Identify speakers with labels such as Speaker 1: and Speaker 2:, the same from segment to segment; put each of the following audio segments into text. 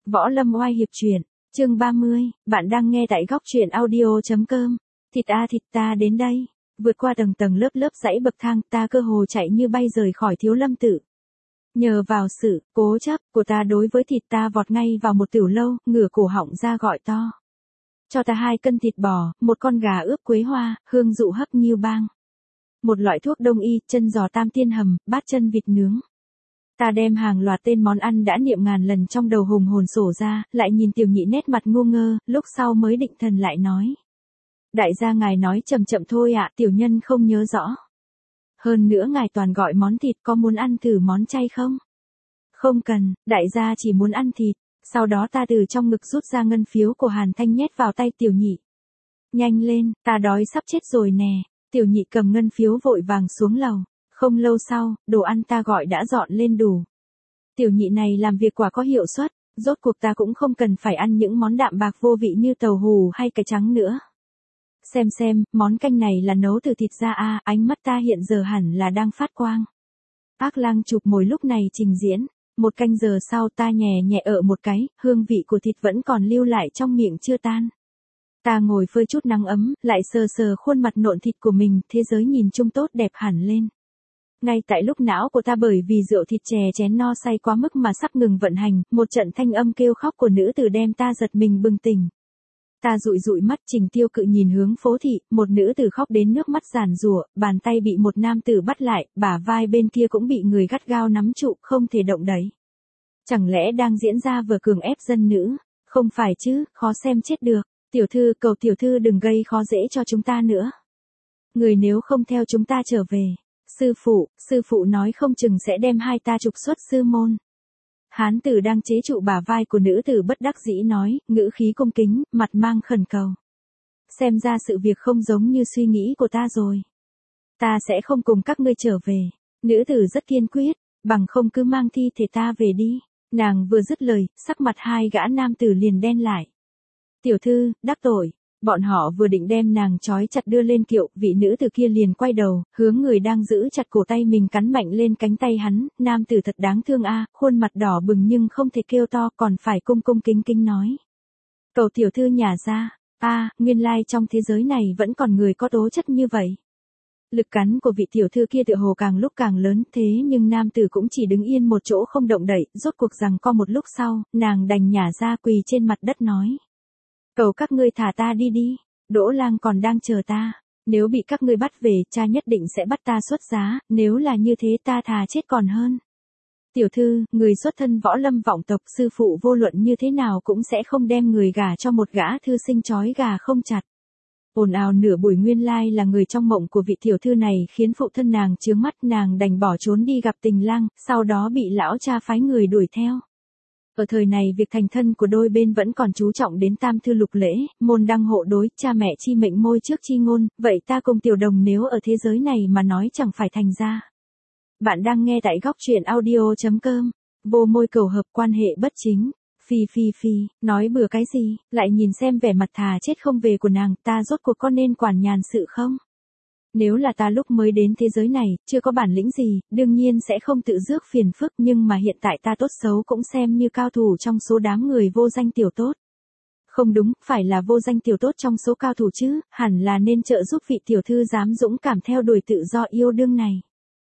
Speaker 1: Võ Lâm oai hiệp truyện, chương 30, bạn đang nghe tại góc truyện audio.com. Thịt a thịt ta đến đây, vượt qua tầng tầng lớp lớp dãy bậc thang, ta cơ hồ chạy như bay rời khỏi Thiếu Lâm Tự. Nhờ vào sự cố chấp của ta đối với thịt, ta vọt ngay vào một tiểu lâu, ngửa cổ họng ra gọi to. Cho ta 2 cân thịt bò, 1 con gà ướp quế hoa, hương dụ hấp nghiêu bang. Một loại thuốc đông y, chân giò tam tiên hầm, bát chân vịt nướng. Ta đem hàng loạt tên món ăn đã niệm ngàn lần trong đầu hùng hồn sổ ra, lại nhìn Tiểu Nhị nét mặt ngu ngơ, lúc sau mới định thần lại nói. Đại gia ngài nói chậm chậm thôi ạ, tiểu nhân không nhớ rõ. Hơn nữa ngài toàn gọi món thịt, có muốn ăn thử món chay không? Không cần, đại gia chỉ muốn ăn thịt. Sau đó ta từ trong ngực rút ra ngân phiếu của Hàn Thanh nhét vào tay Tiểu Nhị. Nhanh lên, ta đói sắp chết rồi nè. Tiểu Nhị cầm ngân phiếu vội vàng xuống lầu. Không lâu sau, đồ ăn ta gọi đã dọn lên đủ. Tiểu Nhị này làm việc quả có hiệu suất, rốt cuộc ta cũng không cần phải ăn những món đạm bạc vô vị như tàu hù hay cải trắng nữa. Xem, món canh này là nấu từ thịt ra à, ánh mắt ta hiện giờ hẳn là đang phát quang. Ác Lang chụp mồi lúc này trình diễn, 1 canh giờ sau ta nhẹ nhẹ ở một cái, hương vị của thịt vẫn còn lưu lại trong miệng chưa tan. Ta ngồi phơi chút nắng ấm, lại sờ sờ khuôn mặt nộn thịt của mình, thế giới nhìn chung tốt đẹp hẳn lên. Ngay tại lúc não của ta bởi vì rượu thịt chè chén no say quá mức mà sắp ngừng vận hành, một trận thanh âm kêu khóc của nữ tử đem ta giật mình bừng tỉnh. Ta dụi mắt Trình Tiêu Cự nhìn hướng phố thị, một nữ tử khóc đến nước mắt giàn giụa, bàn tay bị một nam tử bắt lại, bả vai bên kia cũng bị người gắt gao nắm trụ, không thể động đậy. Chẳng lẽ đang diễn ra vừa cường ép dân nữ? Không phải chứ, khó xem chết được. Tiểu thư, cầu tiểu thư đừng gây khó dễ cho chúng ta nữa. Người nếu không theo chúng ta trở về. Sư phụ nói không chừng sẽ đem hai ta trục xuất sư môn. Hán tử đang chế trụ bả vai của nữ tử bất đắc dĩ nói, ngữ khí cung kính, mặt mang khẩn cầu. Xem ra sự việc không giống như suy nghĩ của ta rồi. Ta sẽ không cùng các ngươi trở về. Nữ tử rất kiên quyết, bằng không cứ mang thi thể ta về đi. Nàng vừa dứt lời, sắc mặt 2 gã nam tử liền đen lại. Tiểu thư, đắc tội. Bọn họ vừa định đem nàng trói chặt đưa lên kiệu, vị nữ tử kia liền quay đầu, hướng người đang giữ chặt cổ tay mình cắn mạnh lên cánh tay hắn, nam tử thật đáng thương a, khuôn mặt đỏ bừng nhưng không thể kêu to, còn phải cung kính nói. Cầu tiểu thư nhả ra, nguyên lai trong thế giới này vẫn còn người có tố chất như vậy. Lực cắn của vị tiểu thư kia tựa hồ càng lúc càng lớn, thế nhưng nam tử cũng chỉ đứng yên một chỗ không động đậy, rốt cuộc giằng co một lúc sau, nàng đành nhả ra quỳ trên mặt đất nói. Cầu các ngươi thả ta đi, Đỗ Lang còn đang chờ ta, nếu bị các ngươi bắt về, cha nhất định sẽ bắt ta xuất giá, nếu là như thế ta thà chết còn hơn. Tiểu thư, người xuất thân võ lâm vọng tộc, sư phụ vô luận như thế nào cũng sẽ không đem người gả cho một gã thư sinh trói gà không chặt. Ồn ào nửa buổi nguyên lai là người trong mộng của vị tiểu thư này khiến phụ thân nàng chướng mắt, nàng đành bỏ trốn đi gặp Tình Lang, sau đó bị lão cha phái người đuổi theo. Ở thời này việc thành thân của đôi bên vẫn còn chú trọng đến tam thư lục lễ, môn đăng hộ đối, cha mẹ chi mệnh môi trước chi ngôn, vậy ta cùng Tiểu Đồng nếu ở thế giới này mà nói chẳng phải thành ra. Bạn đang nghe tại góc truyện audio.com, vô môi cầu hợp quan hệ bất chính, phi, nói bừa cái gì, lại nhìn xem vẻ mặt thà chết không về của nàng, ta rốt cuộc có nên quản nhàn sự không? Nếu là ta lúc mới đến thế giới này, chưa có bản lĩnh gì, đương nhiên sẽ không tự rước phiền phức, nhưng mà hiện tại ta tốt xấu cũng xem như cao thủ trong số đám người vô danh tiểu tốt. Không đúng, phải là vô danh tiểu tốt trong số cao thủ chứ, hẳn là nên trợ giúp vị tiểu thư dám dũng cảm theo đuổi tự do yêu đương này.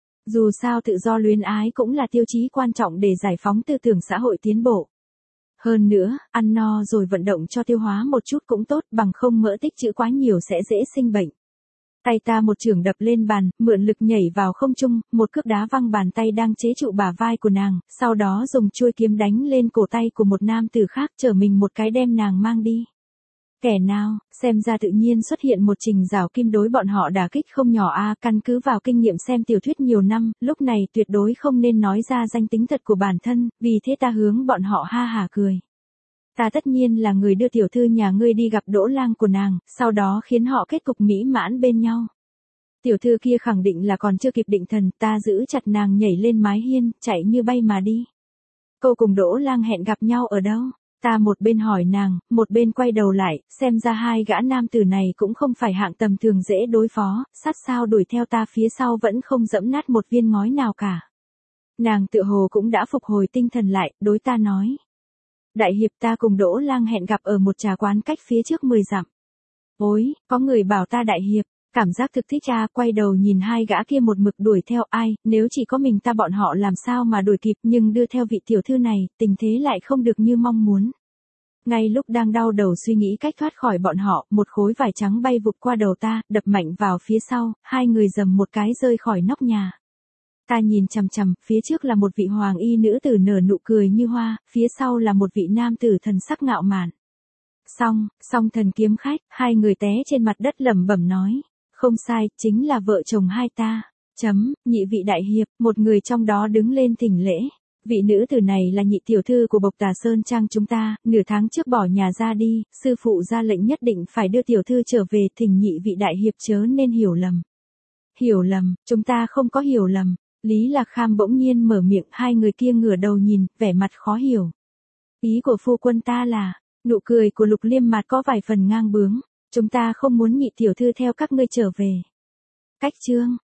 Speaker 1: Dù sao tự do luyến ái cũng là tiêu chí quan trọng để giải phóng tư tưởng xã hội tiến bộ. Hơn nữa, ăn no rồi vận động cho tiêu hóa một chút cũng tốt, bằng không mỡ tích trữ quá nhiều sẽ dễ sinh bệnh. Tay ta một chưởng đập lên bàn, mượn lực nhảy vào không trung, một cước đá văng bàn tay đang chế trụ bả vai của nàng, sau đó dùng chuôi kiếm đánh lên cổ tay của một nam tử khác, trở mình một cái đem nàng mang đi. Kẻ nào, xem ra tự nhiên xuất hiện một trình rào kim đối bọn họ đả kích không nhỏ a, căn cứ vào kinh nghiệm xem tiểu thuyết nhiều năm, lúc này tuyệt đối không nên nói ra danh tính thật của bản thân, vì thế ta hướng bọn họ ha hả cười. Ta tất nhiên là người đưa tiểu thư nhà ngươi đi gặp Đỗ Lang của nàng, sau đó khiến họ kết cục mỹ mãn bên nhau. Tiểu thư kia khẳng định là còn chưa kịp định thần, ta giữ chặt nàng nhảy lên mái hiên, chạy như bay mà đi. Cô cùng Đỗ Lang hẹn gặp nhau ở đâu? Ta một bên hỏi nàng, một bên quay đầu lại, xem ra 2 gã nam tử này cũng không phải hạng tầm thường dễ đối phó, sát sao đuổi theo ta phía sau vẫn không dẫm nát một viên ngói nào cả. Nàng tựa hồ cũng đã phục hồi tinh thần lại, đối ta nói. Đại hiệp, ta cùng Đỗ Lang hẹn gặp ở một trà quán cách phía trước 10 dặm. Ôi, có người bảo ta đại hiệp, cảm giác thực thích a, quay đầu nhìn hai gã kia một mực đuổi theo ai, nếu chỉ có mình ta bọn họ làm sao mà đuổi kịp, nhưng đưa theo vị tiểu thư này, tình thế lại không được như mong muốn. Ngay lúc đang đau đầu suy nghĩ cách thoát khỏi bọn họ, một khối vải trắng bay vụt qua đầu ta, đập mạnh vào phía sau, hai người dầm một cái rơi khỏi nóc nhà. Ta nhìn chằm chằm, phía trước là một vị hoàng y nữ tử nở nụ cười như hoa, phía sau là một vị nam tử thần sắc ngạo mạn. Song thần kiếm khách, hai người té trên mặt đất lẩm bẩm nói. Không sai, chính là vợ chồng hai ta. Nhị vị đại hiệp, một người trong đó đứng lên thỉnh lễ. Vị nữ tử này là nhị tiểu thư của Bộc Tà Sơn Trang chúng ta, nửa tháng trước bỏ nhà ra đi, sư phụ ra lệnh nhất định phải đưa tiểu thư trở về, thỉnh nhị vị đại hiệp chớ nên hiểu lầm. Hiểu lầm, chúng ta không có hiểu lầm. Lý Lạc Kham bỗng nhiên mở miệng, hai người kia ngửa đầu nhìn, vẻ mặt khó hiểu. Ý của phu quân ta là, nụ cười của Lục Liêm Mạt có vài phần ngang bướng, chúng ta không muốn nhị tiểu thư theo các ngươi trở về. Cách chương,